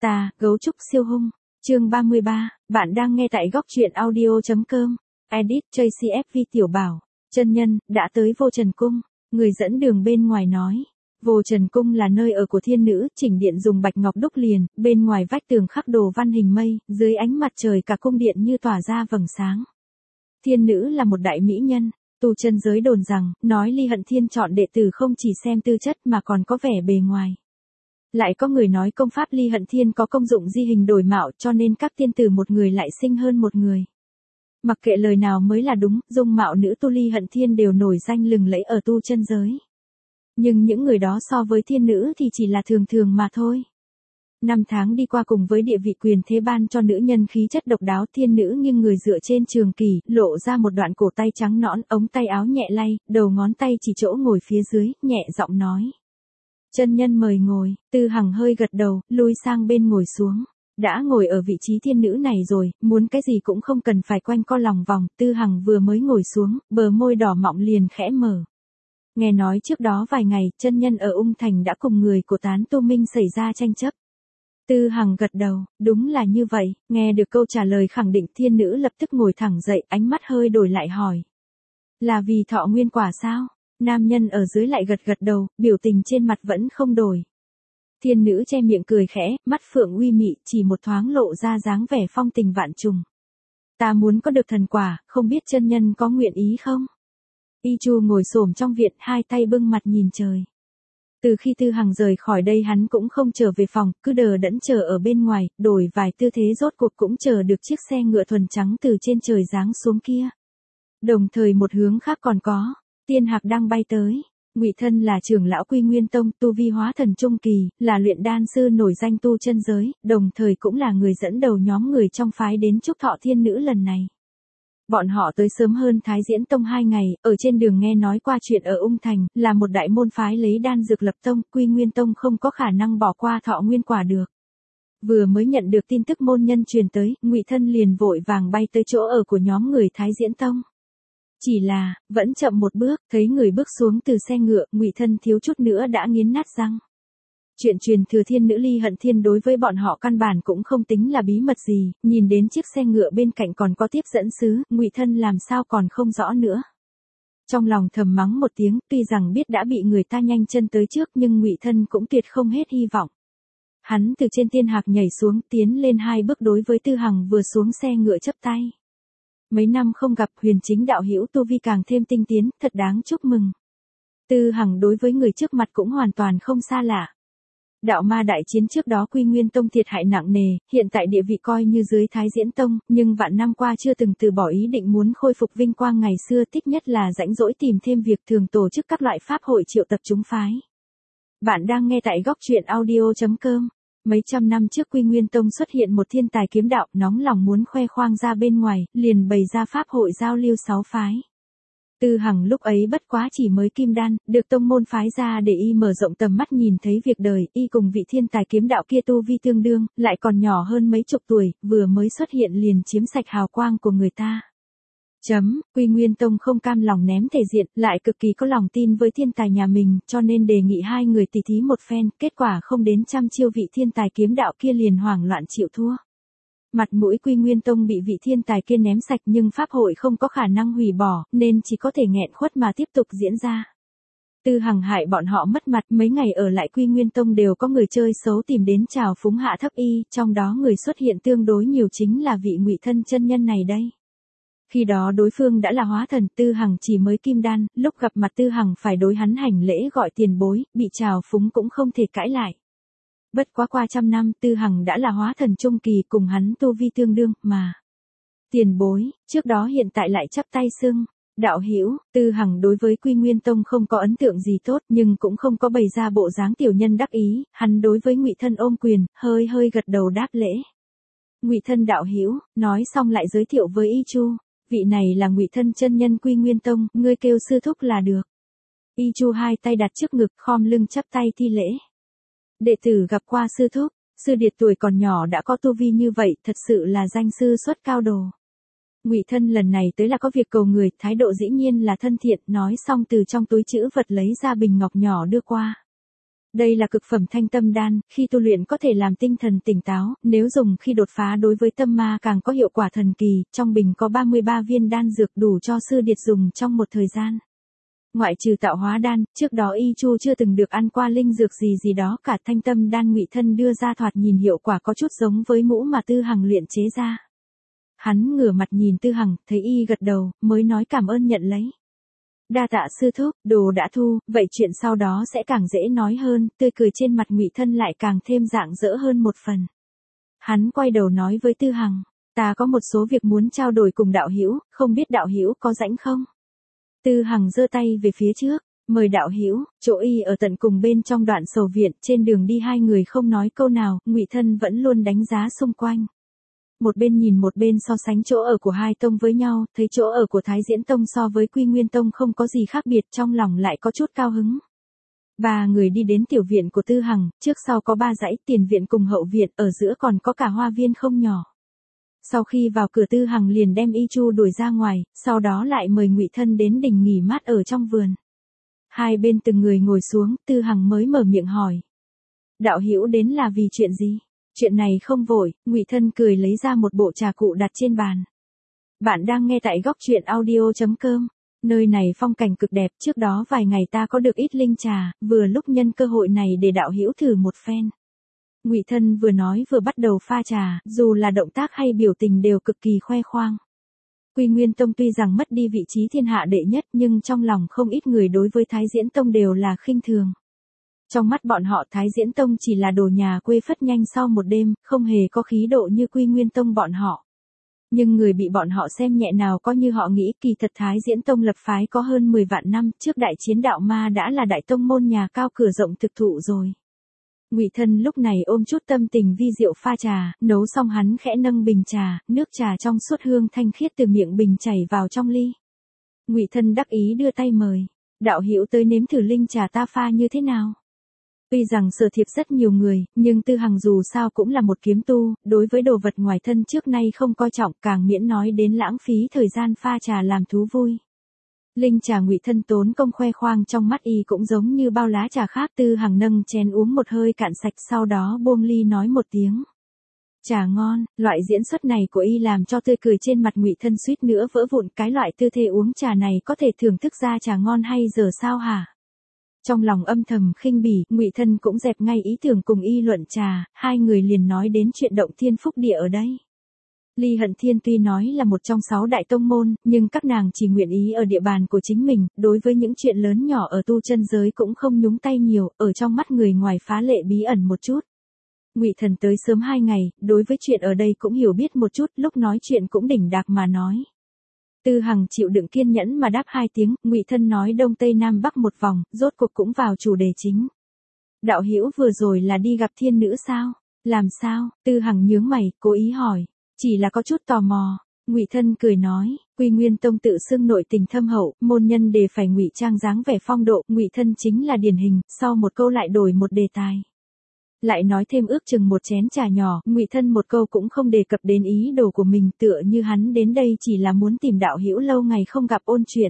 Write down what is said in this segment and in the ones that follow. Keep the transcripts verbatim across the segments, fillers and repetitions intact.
Ta, gấu trúc siêu hung. Chương ba mươi ba, bạn đang nghe tại góc truyện audio chấm com. Edit Tracy ép vê Tiểu Bảo. Chân nhân, đã tới Vô Trần Cung. Người dẫn đường bên ngoài nói. Vô Trần Cung là nơi ở của thiên nữ, chỉnh điện dùng bạch ngọc đúc liền, bên ngoài vách tường khắc đồ văn hình mây, dưới ánh mặt trời cả cung điện như tỏa ra vầng sáng. Thiên nữ là một đại mỹ nhân. Tu chân giới đồn rằng, nói Ly Hận Thiên chọn đệ tử không chỉ xem tư chất mà còn có vẻ bề ngoài. Lại có người nói công pháp Ly Hận Thiên có công dụng di hình đổi mạo cho nên các tiên tử một người lại sinh hơn một người. Mặc kệ lời nào mới là đúng, dung mạo nữ tu Ly Hận Thiên đều nổi danh lừng lẫy ở tu chân giới. Nhưng những người đó so với thiên nữ thì chỉ là thường thường mà thôi. Năm tháng đi qua cùng với địa vị quyền thế ban cho nữ nhân khí chất độc đáo, thiên nữ nghiêng người dựa trên trường kỳ, lộ ra một đoạn cổ tay trắng nõn, ống tay áo nhẹ lay, đầu ngón tay chỉ chỗ ngồi phía dưới, nhẹ giọng nói. Chân nhân mời ngồi. Tư Hằng hơi gật đầu, lui sang bên ngồi xuống. Đã ngồi ở vị trí thiên nữ này rồi, muốn cái gì cũng không cần phải quanh co lòng vòng. Tư Hằng vừa mới ngồi xuống, bờ môi đỏ mọng liền khẽ mở. Nghe nói trước đó vài ngày, chân nhân ở Ung Thành đã cùng người của Tán Tu Minh xảy ra tranh chấp. Tư Hằng gật đầu, đúng là như vậy. Nghe được câu trả lời khẳng định, thiên nữ lập tức ngồi thẳng dậy, ánh mắt hơi đổi lại hỏi. Là vì thọ nguyên quả sao? Nam nhân ở dưới lại gật gật đầu, biểu tình trên mặt vẫn không đổi. Thiên nữ che miệng cười khẽ, mắt phượng uy mị, chỉ một thoáng lộ ra dáng vẻ phong tình vạn trùng. Ta muốn có được thần quả, không biết chân nhân có nguyện ý không? Y Chu ngồi xổm trong viện, hai tay bưng mặt nhìn trời. Từ khi Tư Hằng rời khỏi đây hắn cũng không trở về phòng, cứ đờ đẫn chờ ở bên ngoài, đổi vài tư thế rốt cuộc cũng chờ được chiếc xe ngựa thuần trắng từ trên trời giáng xuống kia. Đồng thời một hướng khác còn có Tiên Hạc đang bay tới. Ngụy Thân là trưởng lão Quy Nguyên Tông, tu vi hóa thần trung kỳ, là luyện đan sư nổi danh tu chân giới, đồng thời cũng là người dẫn đầu nhóm người trong phái đến chúc thọ thiên nữ lần này. Bọn họ tới sớm hơn Thái Diễn Tông hai ngày, ở trên đường nghe nói qua chuyện ở Ung Thành, là một đại môn phái lấy đan dược lập tông, Quy Nguyên Tông không có khả năng bỏ qua thọ nguyên quả được. Vừa mới nhận được tin tức môn nhân truyền tới, Ngụy Thân liền vội vàng bay tới chỗ ở của nhóm người Thái Diễn Tông. Chỉ là, vẫn chậm một bước, thấy người bước xuống từ xe ngựa, Ngụy Thân thiếu chút nữa đã nghiến nát răng. Chuyện truyền thừa thiên nữ Ly Hận Thiên đối với bọn họ căn bản cũng không tính là bí mật gì, nhìn đến chiếc xe ngựa bên cạnh còn có tiếp dẫn sứ, Ngụy Thân làm sao còn không rõ nữa. Trong lòng thầm mắng một tiếng, tuy rằng biết đã bị người ta nhanh chân tới trước nhưng Ngụy Thân cũng tuyệt không hết hy vọng. Hắn từ trên Tiên Hạc nhảy xuống, tiến lên hai bước đối với Tư Hằng vừa xuống xe ngựa chắp tay. Mấy năm không gặp, Huyền Chính đạo hữu tu vi càng thêm tinh tiến, thật đáng chúc mừng. Tư Hằng đối với người trước mặt cũng hoàn toàn không xa lạ. Đạo ma đại chiến trước đó Quy Nguyên Tông thiệt hại nặng nề, hiện tại địa vị coi như dưới Thái Diễn Tông, nhưng vạn năm qua chưa từng từ bỏ ý định muốn khôi phục vinh quang ngày xưa, thích nhất là rãnh rỗi tìm thêm việc thường tổ chức các loại pháp hội triệu tập chúng phái. Bạn đang nghe tại góc truyện audio chấm com. Mấy trăm năm trước Quy Nguyên Tông xuất hiện một thiên tài kiếm đạo, nóng lòng muốn khoe khoang ra bên ngoài, liền bày ra pháp hội giao lưu sáu phái. Tư Hằng lúc ấy bất quá chỉ mới kim đan, được tông môn phái ra để y mở rộng tầm mắt nhìn thấy việc đời, y cùng vị thiên tài kiếm đạo kia tu vi tương đương, lại còn nhỏ hơn mấy chục tuổi, vừa mới xuất hiện liền chiếm sạch hào quang của người ta. Chấm, Quy Nguyên Tông không cam lòng ném thể diện, lại cực kỳ có lòng tin với thiên tài nhà mình, cho nên đề nghị hai người tỉ thí một phen, kết quả không đến trăm chiêu vị thiên tài kiếm đạo kia liền hoảng loạn chịu thua. Mặt mũi Quy Nguyên Tông bị vị thiên tài kia ném sạch nhưng pháp hội không có khả năng hủy bỏ, nên chỉ có thể nghẹn khuất mà tiếp tục diễn ra. Tư Hằng hại bọn họ mất mặt, mấy ngày ở lại Quy Nguyên Tông đều có người chơi xấu tìm đến trào phúng hạ thấp y, trong đó người xuất hiện tương đối nhiều chính là vị Ngụy Thân chân nhân này đây. Khi đó đối phương đã là hóa thần, Tư Hằng chỉ mới kim đan, lúc gặp mặt Tư Hằng phải đối hắn hành lễ gọi tiền bối, bị trào phúng cũng không thể cãi lại. Bất quá qua trăm năm, Tư Hằng đã là hóa thần trung kỳ, cùng hắn tu vi tương đương, mà. Tiền bối, trước đó hiện tại lại chắp tay xưng. Đạo hữu, Tư Hằng đối với Quy Nguyên Tông không có ấn tượng gì tốt, nhưng cũng không có bày ra bộ dáng tiểu nhân đắc ý, hắn đối với Ngụy Thân ôm quyền, hơi hơi gật đầu đáp lễ. Ngụy Thân đạo hữu, nói xong lại giới thiệu với Y Chu, vị này là Ngụy Thân chân nhân Quy Nguyên Tông, ngươi kêu sư thúc là được. Y Chu hai tay đặt trước ngực, khom lưng chắp tay thi lễ. Đệ tử gặp qua sư thúc, sư điệt tuổi còn nhỏ đã có tu vi như vậy, thật sự là danh sư xuất cao đồ. Ngụy Thân lần này tới là có việc cầu người, thái độ dĩ nhiên là thân thiện, nói xong từ trong túi trữ vật lấy ra bình ngọc nhỏ đưa qua. Đây là cực phẩm thanh tâm đan, khi tu luyện có thể làm tinh thần tỉnh táo, nếu dùng khi đột phá đối với tâm ma càng có hiệu quả thần kỳ, trong bình có ba mươi ba viên đan dược đủ cho sư điệt dùng trong một thời gian. Ngoại trừ tạo hóa đan, trước đó Y Chu chưa từng được ăn qua linh dược gì gì đó cả. Thanh tâm đan Ngụy Thân đưa ra thoạt nhìn hiệu quả có chút giống với mũ mà Tư Hằng luyện chế ra. Hắn ngửa mặt nhìn Tư Hằng, thấy y gật đầu, mới nói cảm ơn nhận lấy. Đa tạ sư thúc, đồ đã thu, vậy chuyện sau đó sẽ càng dễ nói hơn. Tươi cười trên mặt Ngụy Thân lại càng thêm rạng rỡ hơn một phần. Hắn quay đầu nói với Tư Hằng, ta có một số việc muốn trao đổi cùng đạo hữu, không biết đạo hữu có rảnh không? Tư Hằng giơ tay về phía trước, mời đạo hữu. Chỗ y ở tận cùng bên trong đoạn sầu viện, trên đường đi hai người không nói câu nào, Ngụy Thân vẫn luôn đánh giá xung quanh. Một bên nhìn một bên so sánh chỗ ở của hai tông với nhau, thấy chỗ ở của Thái Diễn Tông so với Quy Nguyên Tông không có gì khác biệt, trong lòng lại có chút cao hứng. Ba người đi đến tiểu viện của Tư Hằng, trước sau có ba dãy, tiền viện cùng hậu viện, ở giữa còn có cả hoa viên không nhỏ. Sau khi vào cửa Tư Hằng liền đem Y Chu đuổi ra ngoài, sau đó lại mời Ngụy Thân đến đình nghỉ mát ở trong vườn. Hai bên từng người ngồi xuống, Tư Hằng mới mở miệng hỏi. Đạo hữu đến là vì chuyện gì? Chuyện này không vội, Ngụy Thân cười lấy ra một bộ trà cụ đặt trên bàn. Bạn đang nghe tại góc truyện audio chấm com. Nơi này phong cảnh cực đẹp, trước đó vài ngày ta có được ít linh trà, vừa lúc nhân cơ hội này để đạo hữu thử một phen. Ngụy Thân vừa nói vừa bắt đầu pha trà, dù là động tác hay biểu tình đều cực kỳ khoe khoang. Quy Nguyên Tông tuy rằng mất đi vị trí thiên hạ đệ nhất, nhưng trong lòng không ít người đối với Thái Diễn Tông đều là khinh thường. Trong mắt bọn họ Thái Diễn Tông chỉ là đồ nhà quê phất nhanh sau một đêm, không hề có khí độ như Quy Nguyên Tông bọn họ. Nhưng người bị bọn họ xem nhẹ nào có như họ nghĩ, kỳ thật Thái Diễn Tông lập phái có hơn mười vạn năm, trước đại chiến đạo ma đã là đại tông môn nhà cao cửa rộng thực thụ rồi. Ngụy Thân lúc này ôm chút tâm tình vi diệu pha trà, nấu xong hắn khẽ nâng bình trà, nước trà trong suốt hương thanh khiết từ miệng bình chảy vào trong ly. Ngụy Thân đắc ý đưa tay mời, đạo hữu tới nếm thử linh trà ta pha như thế nào. Tuy rằng sở thiệp rất nhiều người, nhưng Tư Hằng dù sao cũng là một kiếm tu, đối với đồ vật ngoài thân trước nay không coi trọng, càng miễn nói đến lãng phí thời gian pha trà làm thú vui. Linh trà Ngụy Thân tốn công khoe khoang trong mắt y cũng giống như bao lá trà khác. Tư Hằng nâng chén uống một hơi cạn sạch, sau đó buông ly nói một tiếng. Trà ngon, loại diễn xuất này của y làm cho tươi cười trên mặt Ngụy Thân suýt nữa vỡ vụn, cái loại tư thế uống trà này có thể thưởng thức ra trà ngon hay giờ sao hả? Trong lòng âm thầm khinh bỉ, Ngụy Thân cũng dẹp ngay ý tưởng cùng y luận trà, hai người liền nói đến chuyện động thiên phúc địa ở đây. Ly Hận Thiên tuy nói là một trong sáu đại tông môn, nhưng các nàng chỉ nguyện ý ở địa bàn của chính mình, đối với những chuyện lớn nhỏ ở tu chân giới cũng không nhúng tay nhiều, ở trong mắt người ngoài phá lệ bí ẩn một chút. Ngụy Thần tới sớm hai ngày, đối với chuyện ở đây cũng hiểu biết một chút, lúc nói chuyện cũng đỉnh đạc mà nói. Tư Hằng chịu đựng kiên nhẫn mà đáp hai tiếng, Ngụy Thân nói đông tây nam bắc một vòng, rốt cuộc cũng vào chủ đề chính. Đạo hữu vừa rồi là đi gặp thiên nữ sao? Làm sao? Tư Hằng nhướng mày, cố ý hỏi. Chỉ là có chút tò mò. Ngụy Thân cười nói, Quy Nguyên Tông tự xưng nội tình thâm hậu, môn nhân đều phải ngụy trang dáng vẻ phong độ, Ngụy Thân chính là điển hình, sau một câu lại đổi một đề tài. Lại nói thêm ước chừng một chén trà nhỏ, Ngụy Thân một câu cũng không đề cập đến ý đồ của mình, tựa như hắn đến đây chỉ là muốn tìm đạo hữu lâu ngày không gặp ôn chuyện.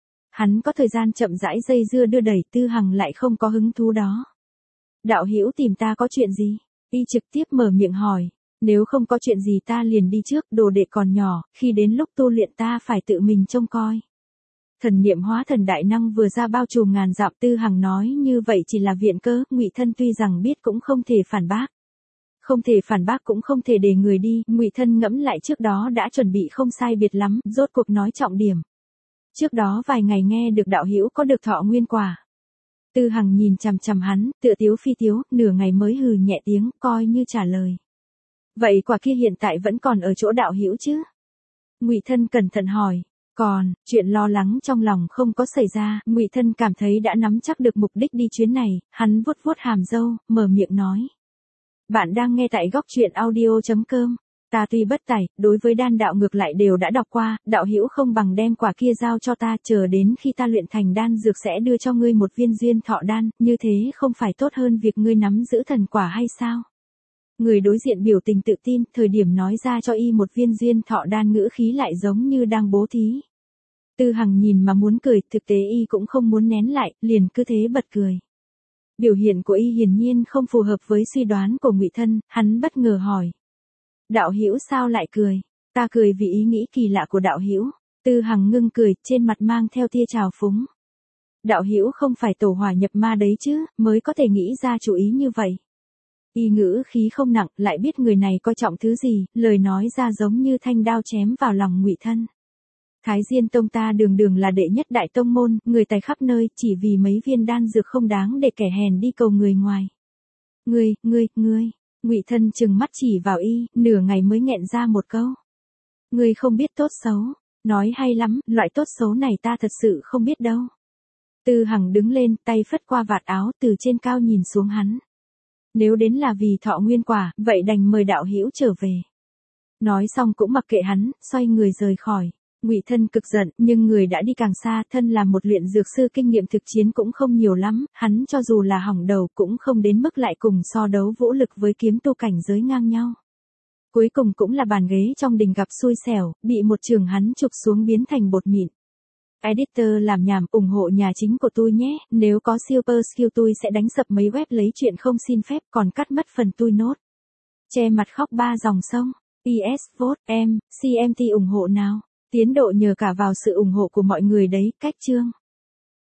Hắn có thời gian chậm rãi dây dưa đưa đẩy, Tư Hằng lại không có hứng thú đó. Đạo hữu tìm ta có chuyện gì? Y trực tiếp mở miệng hỏi. Nếu không có chuyện gì ta liền đi trước, đồ đệ còn nhỏ, khi đến lúc tu luyện ta phải tự mình trông coi. Thần niệm hóa thần đại năng vừa ra bao trùm ngàn dặm. Tư Hằng nói như vậy chỉ là viện cớ, Ngụy Thân tuy rằng biết cũng không thể phản bác. Không thể phản bác cũng không thể để người đi, Ngụy Thân ngẫm lại trước đó đã chuẩn bị không sai biệt lắm, rốt cuộc nói trọng điểm. Trước đó vài ngày nghe được đạo hữu có được thọ nguyên quả. Tư Hằng nhìn chằm chằm hắn, tựa tiếu phi tiếu, nửa ngày mới hừ nhẹ tiếng, coi như trả lời. Vậy quả kia hiện tại vẫn còn ở chỗ đạo hữu chứ? Ngụy Thân cẩn thận hỏi. Còn, chuyện lo lắng trong lòng không có xảy ra, Ngụy Thân cảm thấy đã nắm chắc được mục đích đi chuyến này, hắn vuốt vuốt hàm râu, mở miệng nói. Bạn đang nghe tại góc truyện audio chấm com. Ta tuy bất tài, đối với đan đạo ngược lại đều đã đọc qua, đạo hữu không bằng đem quả kia giao cho ta, chờ đến khi ta luyện thành đan dược sẽ đưa cho ngươi một viên duyên thọ đan, như thế không phải tốt hơn việc ngươi nắm giữ thần quả hay sao? Người đối diện biểu tình tự tin, thời điểm nói ra cho y một viên duyên thọ đan ngữ khí lại giống như đang bố thí. Tư Hằng nhìn mà muốn cười, thực tế y cũng không muốn nén lại, liền cứ thế bật cười. Biểu hiện của y hiển nhiên không phù hợp với suy đoán của Ngụy Thân, hắn bất ngờ hỏi. Đạo hữu sao lại cười? Ta cười vì ý nghĩ kỳ lạ của đạo hữu. Tư Hằng ngưng cười, trên mặt mang theo tia trào phúng. Đạo hữu không phải tổ hỏa nhập ma đấy chứ, mới có thể nghĩ ra chủ ý như vậy. Y ngữ khí không nặng, lại biết người này coi trọng thứ gì, lời nói ra giống như thanh đao chém vào lòng Ngụy Thân. Thái Diên Tông ta đường đường là đệ nhất đại tông môn, người tài khắp nơi, chỉ vì mấy viên đan dược không đáng để kẻ hèn đi cầu người ngoài. Ngươi, ngươi, ngươi, Ngụy Thân trừng mắt chỉ vào y, nửa ngày mới nghẹn ra một câu. Ngươi không biết tốt xấu, nói hay lắm, loại tốt xấu này ta thật sự không biết đâu. Tư Hằng đứng lên, tay phất qua vạt áo, từ trên cao nhìn xuống hắn. Nếu đến là vì thọ nguyên quả, vậy đành mời đạo hữu trở về. Nói xong cũng mặc kệ hắn, xoay người rời khỏi. Ngụy Thân cực giận, nhưng người đã đi càng xa, thân là một luyện dược sư kinh nghiệm thực chiến cũng không nhiều lắm, hắn cho dù là hỏng đầu cũng không đến mức lại cùng so đấu vũ lực với kiếm tu cảnh giới ngang nhau. Cuối cùng cũng là bàn ghế trong đình gặp xui xẻo, bị một trường hắn chụp xuống biến thành bột mịn. Editor làm nhảm, ủng hộ nhà chính của tôi nhé, nếu có super skill tôi sẽ đánh sập mấy web lấy chuyện không xin phép còn cắt mất phần tôi nốt. Che mặt khóc ba dòng sông, pê ét vote em, xê em tê ủng hộ nào. Tiến độ nhờ cả vào sự ủng hộ của mọi người đấy, cách chương.